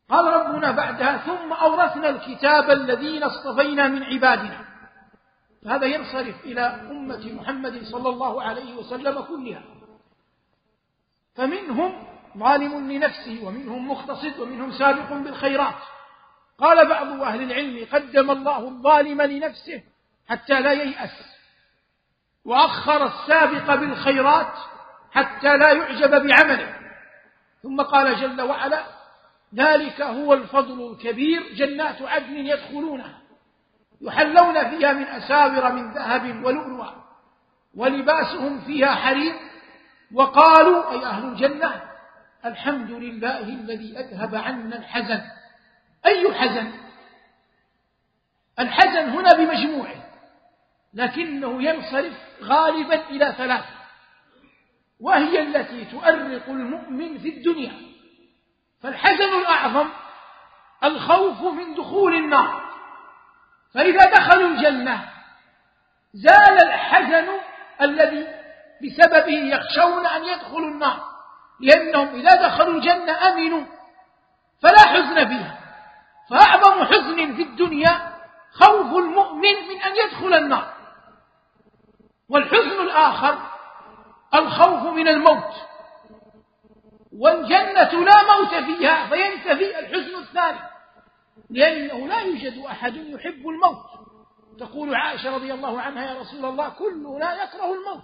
قال ربنا بعدها: ثم أورثنا الكتاب الذين اصطفينا من عبادنا. فهذا ينصرف إلى أمة محمد صلى الله عليه وسلم كلها، فمنهم ظالم لنفسه، ومنهم مقتصد، ومنهم سابق بالخيرات. قال بعض أهل العلم: قدم الله الظالم لنفسه حتى لا ييأس، وأخر السابق بالخيرات حتى لا يعجب بعمله. ثم قال جل وعلا: ذلك هو الفضل الكبير، جنات عدن يدخلونها يحلون فيها من أساور من ذهب ولؤلؤا ولباسهم فيها حرير، وقالوا أي أهل الجنة: الحمد لله الذي أذهب عنا الحزن. أي حزن؟ الحزن هنا بمجموعه، لكنه ينصرف غالبا إلى ثلاثة، وهي التي تؤرق المؤمن في الدنيا. فالحزن الأعظم الخوف من دخول النار، فإذا دخلوا الجنة زال الحزن الذي بسببه يخشون أن يدخلوا النار، لأنهم إذا دخلوا الجنة أمنوا فلا حزن فيها. فأعظم حزن في الدنيا خوف المؤمن من أن يدخل النار. والحزن الآخر الخوف من الموت، والجنة لا موت فيها فينتفي الحزن الثاني، لأنه لا يوجد أحد يحب الموت. تقول عائشة رضي الله عنها: يا رسول الله، كلنا يكره الموت،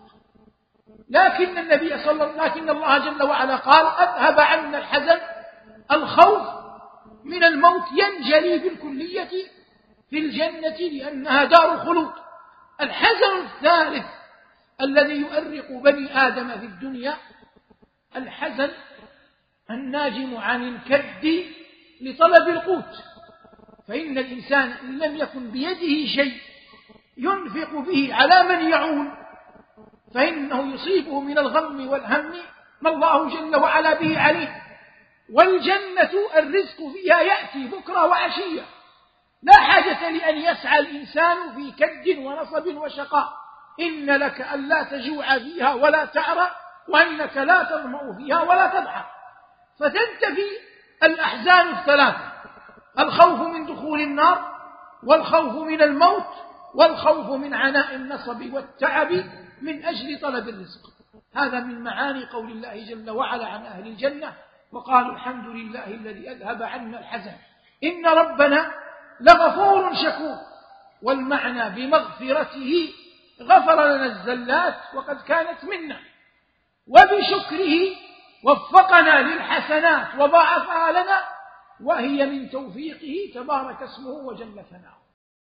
لكن الله جل وعلا قال: أذهب عنا الحزن. الخوف من الموت ينجلي بالكلية في الجنة لأنها دار خلود. الحزن الثالث الذي يؤرق بني آدم في الدنيا الحزن الناجم عن الكد لطلب القوت. فإن الإنسان إن لم يكن بيده شيء ينفق به على من يعول فإنه يصيبه من الغم والهم ما الله جل وعلا به عليه. والجنة الرزق فيها يأتي بكرة وعشية، لا حاجة لأن يسعى الإنسان في كد ونصب وشقاء. إن لك ألا تجوع فيها ولا تعرى، وإنك لا تظمأ فيها ولا تضحى. فتنتفي الأحزان الثلاثة: الخوف من دخول النار، والخوف من الموت، والخوف من عناء النصب والتعب من أجل طلب الرزق. هذا من معاني قول الله جل وعلا عن أهل الجنة: وقالوا الحمد لله الذي أذهب عنا الحزن إن ربنا لغفور شكور. والمعنى بمغفرته غفر لنا الزلات وقد كانت منا، وبشكره وفقنا للحسنات وضاعفها لنا، وهي من توفيقه تبارك اسمه وجل ثناؤه.